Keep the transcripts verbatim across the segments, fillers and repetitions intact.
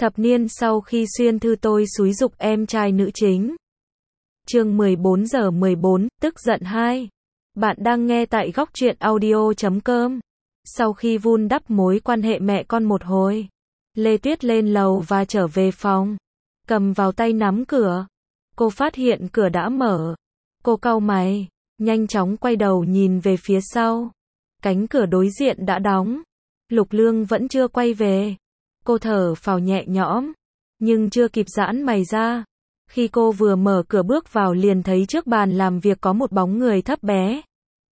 Thập niên sau khi Xuyên Thư tôi xúi giục em trai nữ chính. Chương mười bốn giờ mười bốn, tức giận hai. Bạn đang nghe tại góc truyện audio chấm com. Sau khi vun đắp mối quan hệ mẹ con một hồi, Lê Tuyết lên lầu và trở về phòng. Cầm vào tay nắm cửa. Cô phát hiện cửa đã mở. Cô cau mày, nhanh chóng quay đầu nhìn về phía sau. Cánh cửa đối diện đã đóng. Lục Lương vẫn chưa quay về. Cô thở phào nhẹ nhõm, nhưng chưa kịp giãn mày ra. Khi cô vừa mở cửa bước vào liền thấy trước bàn làm việc có một bóng người thấp bé.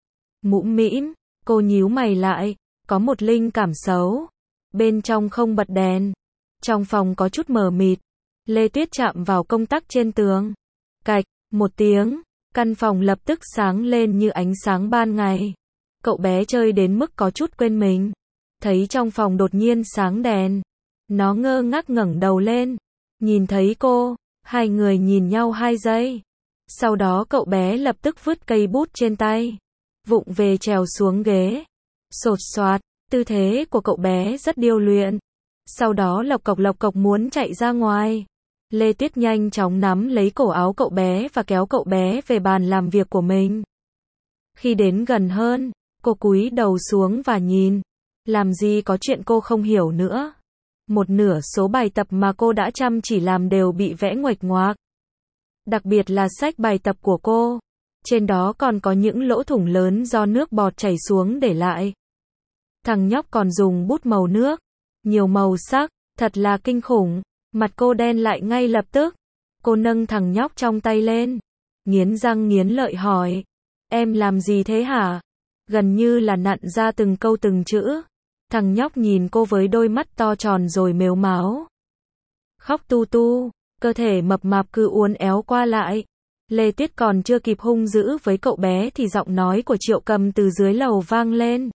Mũm mĩm, cô nhíu mày lại, có một linh cảm xấu. Bên trong không bật đèn. Trong phòng có chút mờ mịt. Lê Tuyết chạm vào công tắc trên tường. Cạch, một tiếng, căn phòng lập tức sáng lên như ánh sáng ban ngày. Cậu bé chơi đến mức có chút quên mình. Thấy trong phòng đột nhiên sáng đèn. Nó ngơ ngác ngẩng đầu lên. Nhìn thấy cô, hai người nhìn nhau hai giây. Sau đó cậu bé lập tức vứt cây bút trên tay. Vụng về trèo xuống ghế. Sột soạt, tư thế của cậu bé rất điêu luyện. Sau đó lộc cộc lộc cộc muốn chạy ra ngoài. Lê Tuyết nhanh chóng nắm lấy cổ áo cậu bé và kéo cậu bé về bàn làm việc của mình. Khi đến gần hơn, cô cúi đầu xuống và nhìn. Làm gì có chuyện cô không hiểu nữa. Một nửa số bài tập mà cô đã chăm chỉ làm đều bị vẽ nguệch ngoạc. Đặc biệt là sách bài tập của cô. Trên đó còn có những lỗ thủng lớn do nước bọt chảy xuống để lại. Thằng nhóc còn dùng bút màu nước. Nhiều màu sắc, thật là kinh khủng. Mặt cô đen lại ngay lập tức. Cô nâng thằng nhóc trong tay lên. Nghiến răng nghiến lợi hỏi. Em làm gì thế hả? Gần như là nặn ra từng câu từng chữ. Thằng nhóc nhìn cô với đôi mắt to tròn rồi mếu máo. Khóc tu tu, cơ thể mập mạp cứ uốn éo qua lại. Lê Tuyết còn chưa kịp hung dữ với cậu bé thì giọng nói của Triệu Cầm từ dưới lầu vang lên.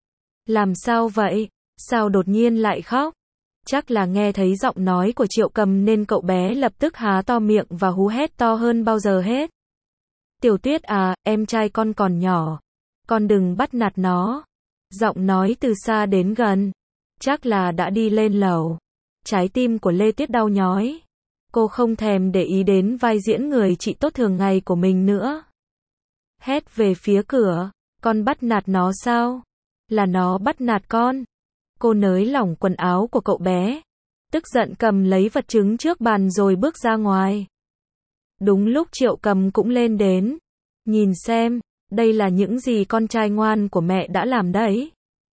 Làm sao vậy? Sao đột nhiên lại khóc? Chắc là nghe thấy giọng nói của Triệu Cầm nên cậu bé lập tức há to miệng và hú hét to hơn bao giờ hết. Tiểu Tuyết à, em trai con còn nhỏ. Con đừng bắt nạt nó. Giọng nói từ xa đến gần. Chắc là đã đi lên lầu. Trái tim của Lê Tuyết đau nhói. Cô không thèm để ý đến vai diễn người chị tốt thường ngày của mình nữa. Hét về phía cửa. Con bắt nạt nó sao? Là nó bắt nạt con. Cô nới lỏng quần áo của cậu bé. Tức giận cầm lấy vật chứng trước bàn rồi bước ra ngoài. Đúng lúc Triệu Cầm cũng lên đến. Nhìn xem. Đây là những gì con trai ngoan của mẹ đã làm đấy.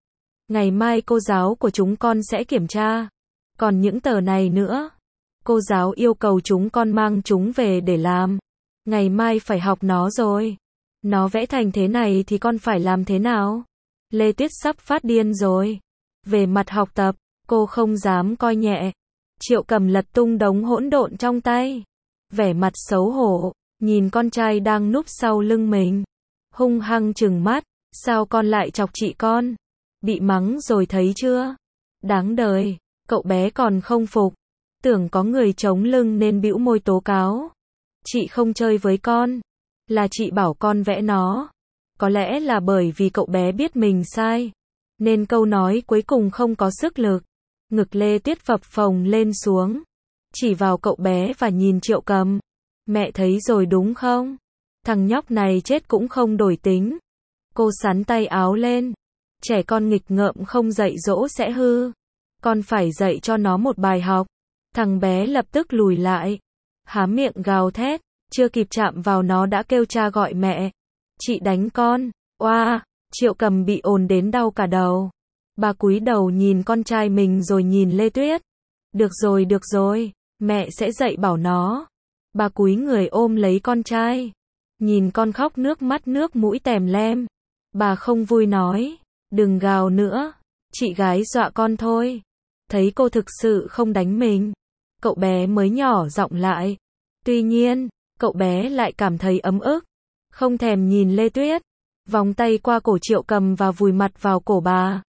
Ngày mai cô giáo của chúng con sẽ kiểm tra. Còn những tờ này nữa. Cô giáo yêu cầu chúng con mang chúng về để làm. Ngày mai phải học nó rồi. Nó vẽ thành thế này thì con phải làm thế nào? Lê Tuyết sắp phát điên rồi. Về mặt học tập, cô không dám coi nhẹ. Triệu Cầm lật tung đống hỗn độn trong tay. Vẻ mặt xấu hổ, nhìn con trai đang núp sau lưng mình. Hung hăng trừng mắt, sao con lại chọc chị con? Bị mắng rồi thấy chưa? Đáng đời, cậu bé còn không phục. Tưởng có người chống lưng nên bĩu môi tố cáo. Chị không chơi với con. Là chị bảo con vẽ nó. Có lẽ là bởi vì cậu bé biết mình sai. Nên câu nói cuối cùng không có sức lực. Ngực Lê Tuyết phập phồng lên xuống. Chỉ vào cậu bé và nhìn Triệu Cầm. Mẹ thấy rồi đúng không? Thằng nhóc này chết cũng không đổi tính. Cô xắn tay áo lên. Trẻ con nghịch ngợm không dạy dỗ sẽ hư. Con phải dạy cho nó một bài học. Thằng bé lập tức lùi lại. Há miệng gào thét. Chưa kịp chạm vào nó đã kêu cha gọi mẹ. Chị đánh con. Oa, Triệu Cầm bị ồn đến đau cả đầu. Bà cúi đầu nhìn con trai mình rồi nhìn Lê Tuyết. Được rồi được rồi. Mẹ sẽ dạy bảo nó. Bà cúi người ôm lấy con trai. Nhìn con khóc nước mắt nước mũi tèm lem. Bà không vui nói. Đừng gào nữa. Chị gái dọa con thôi. Thấy cô thực sự không đánh mình. Cậu bé mới nhỏ giọng lại. Tuy nhiên, cậu bé lại cảm thấy ấm ức. Không thèm nhìn Lê Tuyết. Vòng tay qua cổ Triệu Cầm và vùi mặt vào cổ bà.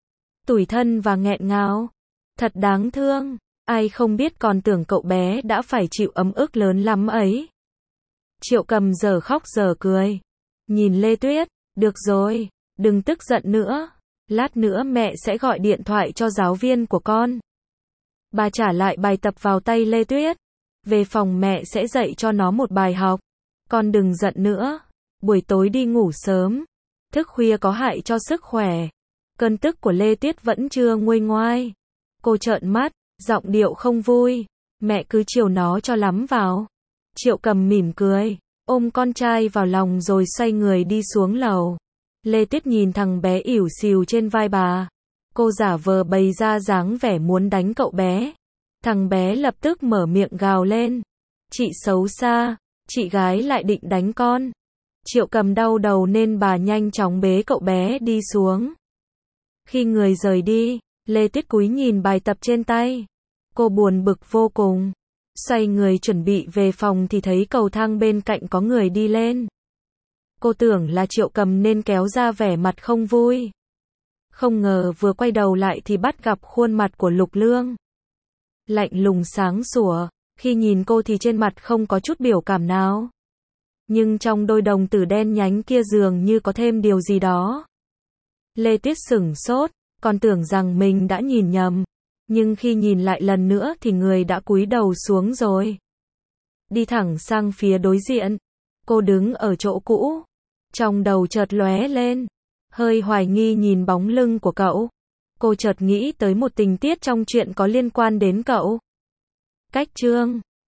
Tủi thân và nghẹn ngào. Thật đáng thương. Ai không biết còn tưởng cậu bé đã phải chịu ấm ức lớn lắm ấy. Triệu Cầm giờ khóc giờ cười. Nhìn Lê Tuyết. Được rồi. Đừng tức giận nữa. Lát nữa mẹ sẽ gọi điện thoại cho giáo viên của con. Bà trả lại bài tập vào tay Lê Tuyết. Về phòng mẹ sẽ dạy cho nó một bài học. Con đừng giận nữa. Buổi tối đi ngủ sớm. Thức khuya có hại cho sức khỏe. Cơn tức của Lê Tuyết vẫn chưa nguôi ngoai. Cô trợn mắt, giọng điệu không vui. Mẹ cứ chiều nó cho lắm vào. Triệu Cầm mỉm cười, ôm con trai vào lòng rồi xoay người đi xuống lầu. Lê Tuyết nhìn thằng bé ỉu xìu trên vai bà. Cô giả vờ bày ra dáng vẻ muốn đánh cậu bé. Thằng bé lập tức mở miệng gào lên. Chị xấu xa, chị gái lại định đánh con. Triệu Cầm đau đầu nên bà nhanh chóng bế cậu bé đi xuống. Khi người rời đi, Lê Tuyết cúi nhìn bài tập trên tay. Cô buồn bực vô cùng. Xoay người chuẩn bị về phòng thì thấy cầu thang bên cạnh có người đi lên. Cô tưởng là Triệu Cầm nên kéo ra vẻ mặt không vui. Không ngờ vừa quay đầu lại thì bắt gặp khuôn mặt của Lục Lương. Lạnh lùng sáng sủa, khi nhìn cô thì trên mặt không có chút biểu cảm nào. Nhưng trong đôi đồng tử đen nhánh kia dường như có thêm điều gì đó. Lê Tuyết sửng sốt, còn tưởng rằng mình đã nhìn nhầm. Nhưng khi nhìn lại lần nữa thì người đã cúi đầu xuống rồi. Đi thẳng sang phía đối diện. Cô đứng ở chỗ cũ. Trong đầu chợt lóe lên. Hơi hoài nghi nhìn bóng lưng của cậu. Cô chợt nghĩ tới một tình tiết trong chuyện có liên quan đến cậu. Cách chương